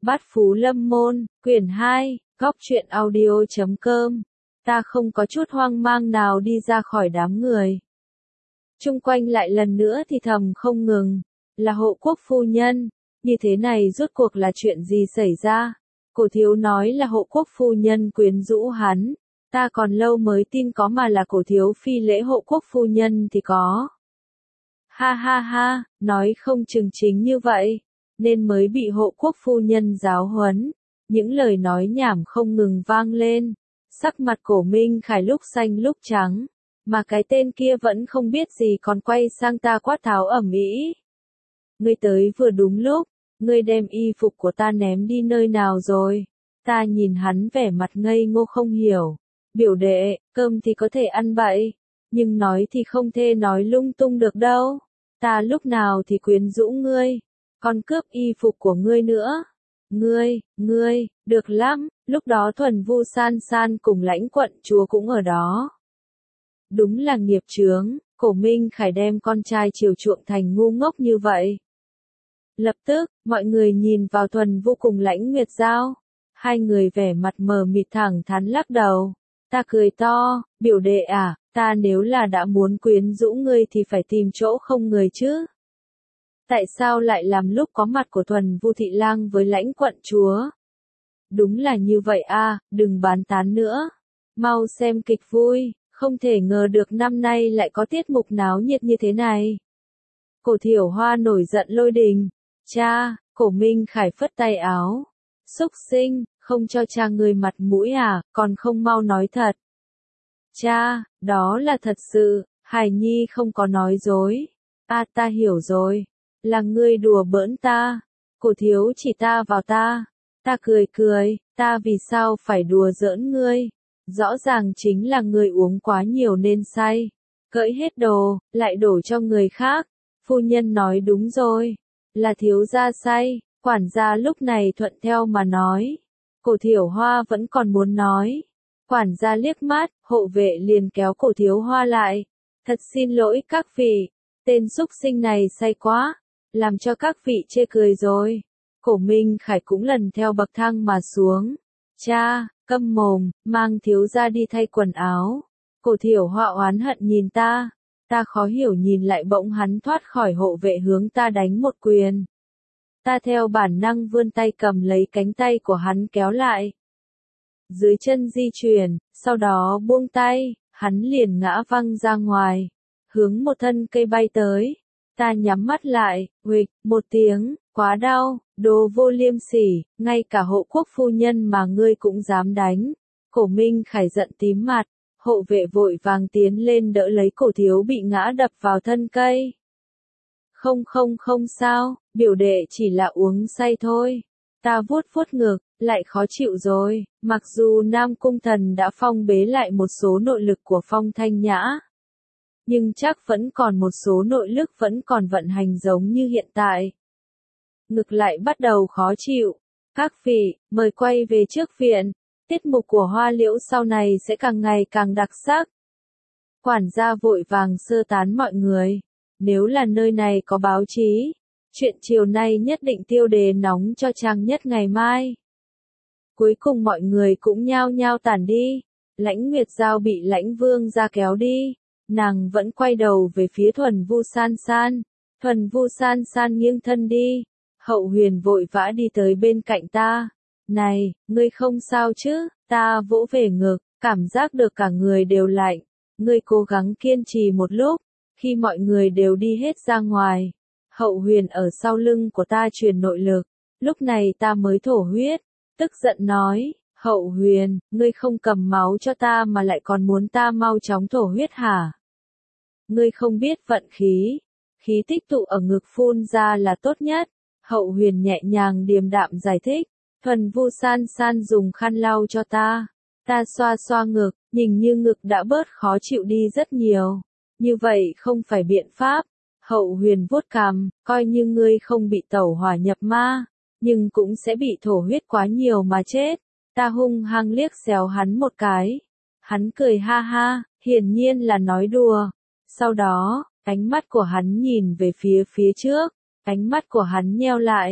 Bát Phú Lâm Môn, quyển 2, góc truyện audio.com. Ta không có chút hoang mang nào đi ra khỏi đám người. Chung quanh lại lần nữa thì thầm không ngừng, là Hộ Quốc phu nhân, như thế này rốt cuộc là chuyện gì xảy ra? Cổ thiếu nói là Hộ Quốc phu nhân quyến rũ hắn, ta còn lâu mới tin có mà là cổ thiếu phi lễ Hộ Quốc phu nhân thì có. Ha ha ha, nói không chừng chính như vậy, nên mới bị Hộ Quốc phu nhân giáo huấn. Những lời nói nhảm không ngừng vang lên, sắc mặt Cổ Minh Khải lúc xanh lúc trắng, mà cái tên kia vẫn không biết gì còn quay sang ta quát tháo ầm ĩ. Ngươi tới vừa đúng lúc, ngươi đem y phục của ta ném đi nơi nào rồi? Ta nhìn hắn vẻ mặt ngây ngô không hiểu. Biểu đệ, cơm thì có thể ăn bậy, nhưng nói thì không thể nói lung tung được đâu. Ta lúc nào thì quyến rũ ngươi, còn cướp y phục của ngươi nữa. Ngươi, được lắm, lúc đó Thuần Vu San San cùng Lãnh quận chúa cũng ở đó. Đúng là nghiệp chướng, Cổ Minh Khải đem con trai chiều chuộng thành ngu ngốc như vậy. Lập tức, mọi người nhìn vào Thuần Vu cùng Lãnh Nguyệt Giao. Hai người vẻ mặt mờ mịt thẳng thắn lắc đầu. Ta cười to, biểu đệ à, ta nếu là đã muốn quyến rũ ngươi thì phải tìm chỗ không người chứ. Tại sao lại làm lúc có mặt của Thuần Vu thị lang với Lãnh quận chúa? Đúng là như vậy à, đừng bán tán nữa. Mau xem kịch vui, không thể ngờ được năm nay lại có tiết mục náo nhiệt như thế này. Cổ Thiểu Hoa nổi giận lôi đình. Cha, Cổ Minh Khải phất tay áo. Xúc sinh, không cho cha người mặt mũi à, còn không mau nói thật. Cha, đó là thật sự, Hải Nhi không có nói dối. À ta hiểu rồi, là ngươi đùa bỡn ta. Cổ thiếu chỉ ta vào ta. Ta cười, ta vì sao phải đùa giỡn ngươi? Rõ ràng chính là ngươi uống quá nhiều nên say. Cởi hết đồ, lại đổ cho người khác. Phu nhân nói đúng rồi, là thiếu gia say. Quản gia lúc này thuận theo mà nói. Cổ Thiểu Hoa vẫn còn muốn nói. Quản gia liếc mắt, hộ vệ liền kéo Cổ Thiếu Hoa lại. Thật xin lỗi các vị, tên xúc sinh này say quá, làm cho các vị chê cười rồi. Cổ Minh Khải cũng lần theo bậc thang mà xuống. Cha, câm mồm, mang thiếu gia đi thay quần áo. Cổ Thiểu Hoa oán hận nhìn ta. Ta khó hiểu nhìn lại bỗng hắn thoát khỏi hộ vệ hướng ta đánh một quyền. Ta theo bản năng vươn tay cầm lấy cánh tay của hắn kéo lại. Dưới chân di chuyển, sau đó buông tay, hắn liền ngã văng ra ngoài, hướng một thân cây bay tới. Ta nhắm mắt lại, huỵch, một tiếng, quá đau, đồ vô liêm sỉ, ngay cả Hộ Quốc phu nhân mà ngươi cũng dám đánh. Cổ Minh Khải giận tím mặt, hộ vệ vội vàng tiến lên đỡ lấy Cổ thiếu bị ngã đập vào thân cây. Không sao, biểu đệ chỉ là uống say thôi. Ta vuốt ngực, lại khó chịu rồi, mặc dù Nam Cung Thần đã phong bế lại một số nội lực của Phong Thanh Nhã. Nhưng chắc vẫn còn một số nội lực vẫn còn vận hành giống như hiện tại. Ngực lại bắt đầu khó chịu. Các vị, mời quay về trước viện. Tiết mục của Hoa Liễu sau này sẽ càng ngày càng đặc sắc. Quản gia vội vàng sơ tán mọi người. Nếu là nơi này có báo chí, chuyện chiều nay nhất định tiêu đề nóng cho trang nhất ngày mai. Cuối cùng mọi người cũng nhao nhao tản đi. Lãnh Nguyệt Giao bị Lãnh Vương ra kéo đi. Nàng vẫn quay đầu về phía Thuần Vu San San. Thuần Vu San San nghiêng thân đi. Hậu Huyền vội vã đi tới bên cạnh ta. Này, ngươi không sao chứ? Ta vỗ về ngực, cảm giác được cả người đều lạnh. Ngươi cố gắng kiên trì một lúc. Khi mọi người đều đi hết ra ngoài, Hậu Huyền ở sau lưng của ta truyền nội lực. Lúc này ta mới thổ huyết. Tức giận nói, Hậu Huyền, ngươi không cầm máu cho ta mà lại còn muốn ta mau chóng thổ huyết hả? Ngươi không biết vận khí. Khí tích tụ ở ngực phun ra là tốt nhất. Hậu Huyền nhẹ nhàng điềm đạm giải thích. Thuần Vu San San dùng khăn lau cho ta. Ta xoa ngực, nhìn như ngực đã bớt khó chịu đi rất nhiều. Như vậy không phải biện pháp. Hậu Huyền vuốt cằm, coi như ngươi không bị tẩu hỏa nhập ma, nhưng cũng sẽ bị thổ huyết quá nhiều mà chết. Ta hung hăng liếc xéo hắn một cái. Hắn cười ha ha, hiển nhiên là nói đùa. Sau đó, ánh mắt của hắn nhìn về phía trước, ánh mắt của hắn nheo lại.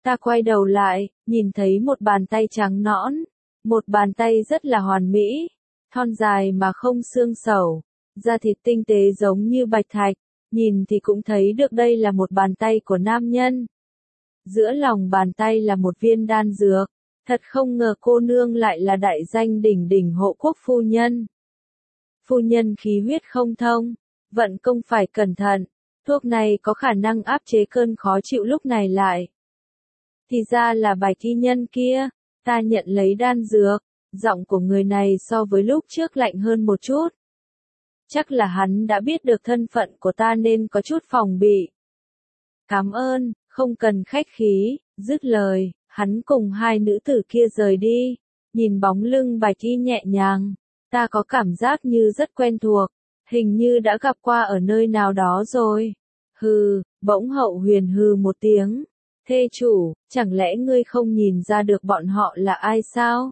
Ta quay đầu lại, nhìn thấy một bàn tay trắng nõn, một bàn tay rất là hoàn mỹ, thon dài mà không xương sẩu, da thịt tinh tế giống như bạch thạch, nhìn thì cũng thấy được đây là một bàn tay của nam nhân. Giữa lòng bàn tay là một viên đan dược, thật không ngờ cô nương lại là đại danh đỉnh đỉnh hộ quốc phu nhân. Phu nhân khí huyết không thông, vận công phải cẩn thận, thuốc này có khả năng áp chế cơn khó chịu lúc này lại. Thì ra là bạch y nhân kia, ta nhận lấy đan dược, giọng của người này so với lúc trước lạnh hơn một chút. Chắc là hắn đã biết được thân phận của ta nên có chút phòng bị. Cảm ơn, không cần khách khí, dứt lời, hắn cùng hai nữ tử kia rời đi, nhìn bóng lưng bạch y nhẹ nhàng, ta có cảm giác như rất quen thuộc, hình như đã gặp qua ở nơi nào đó rồi. Hừ, bỗng Hậu Huyền hừ một tiếng. Thê chủ, chẳng lẽ ngươi không nhìn ra được bọn họ là ai sao?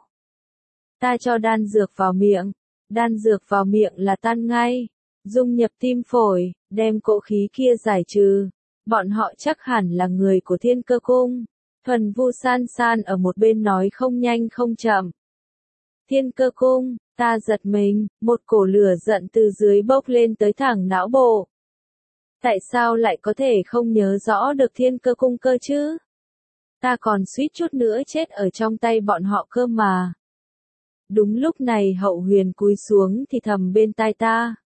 Ta cho đan dược vào miệng, đan dược vào miệng là tan ngay, dung nhập tim phổi, đem cỗ khí kia giải trừ. Bọn họ chắc hẳn là người của Thiên Cơ Cung. Thuần Vu San San ở một bên nói không nhanh không chậm. Thiên Cơ Cung, ta giật mình, một cổ lửa giận từ dưới bốc lên tới thẳng não bộ. Tại sao lại có thể không nhớ rõ được Thiên Cơ Cung cơ chứ? Ta còn suýt chút nữa chết ở trong tay bọn họ cơ mà. Đúng lúc này Hậu Huyền cúi xuống thì thầm bên tai ta.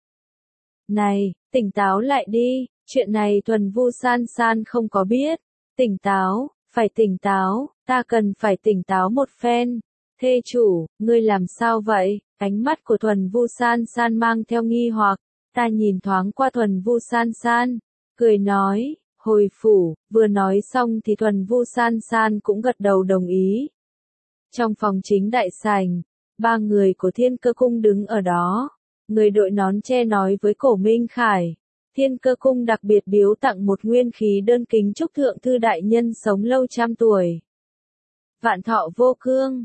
Này, tỉnh táo lại đi, chuyện này Thuần Vu San San không có biết. Tỉnh táo, phải tỉnh táo, ta cần phải tỉnh táo một phen. Thê chủ, ngươi làm sao vậy? Ánh mắt của Thuần Vu San San mang theo nghi hoặc. Ta nhìn thoáng qua Thuần Vu San San, cười nói, hồi phủ, vừa nói xong thì Thuần Vu San San cũng gật đầu đồng ý. Trong phòng chính đại sảnh, ba người của Thiên Cơ Cung đứng ở đó, người đội nón che nói với Cổ Minh Khải, Thiên Cơ Cung đặc biệt biếu tặng một nguyên khí đơn kính chúc thượng thư đại nhân sống lâu trăm tuổi. Vạn thọ vô cương,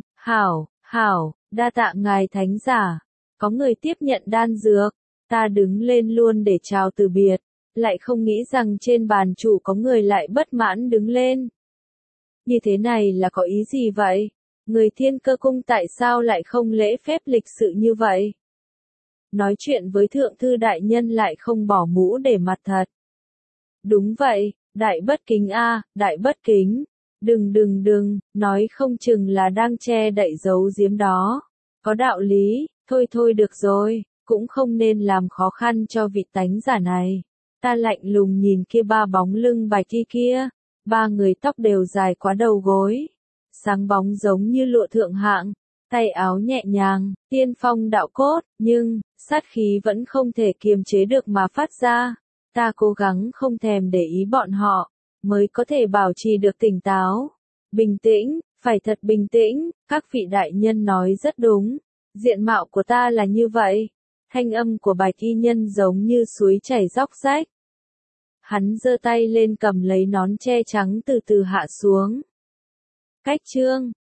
hảo, đa tạ ngài thánh giả, có người tiếp nhận đan dược. Ta đứng lên luôn để chào từ biệt, lại không nghĩ rằng trên bàn chủ có người lại bất mãn đứng lên. Như thế này là có ý gì vậy? Người Thiên Cơ Cung tại sao lại không lễ phép lịch sự như vậy? Nói chuyện với thượng thư đại nhân lại không bỏ mũ để mặt thật. Đúng vậy, đại bất kính a, đại bất kính. Đừng, nói không chừng là đang che đậy giấu giếm đó. Có đạo lý, thôi được rồi. Cũng không nên làm khó khăn cho vị tánh giả này. Ta lạnh lùng nhìn kia ba bóng lưng bạch y kia, ba người tóc đều dài quá đầu gối, sáng bóng giống như lụa thượng hạng, tay áo nhẹ nhàng, tiên phong đạo cốt, nhưng, sát khí vẫn không thể kiềm chế được mà phát ra. Ta cố gắng không thèm để ý bọn họ, mới có thể bảo trì được tỉnh táo. Bình tĩnh, phải thật bình tĩnh, các vị đại nhân nói rất đúng, diện mạo của ta là như vậy. Thanh âm của bạch y nhân giống như suối chảy róc rách. Hắn giơ tay lên cầm lấy nón che trắng từ từ hạ xuống. Cách chương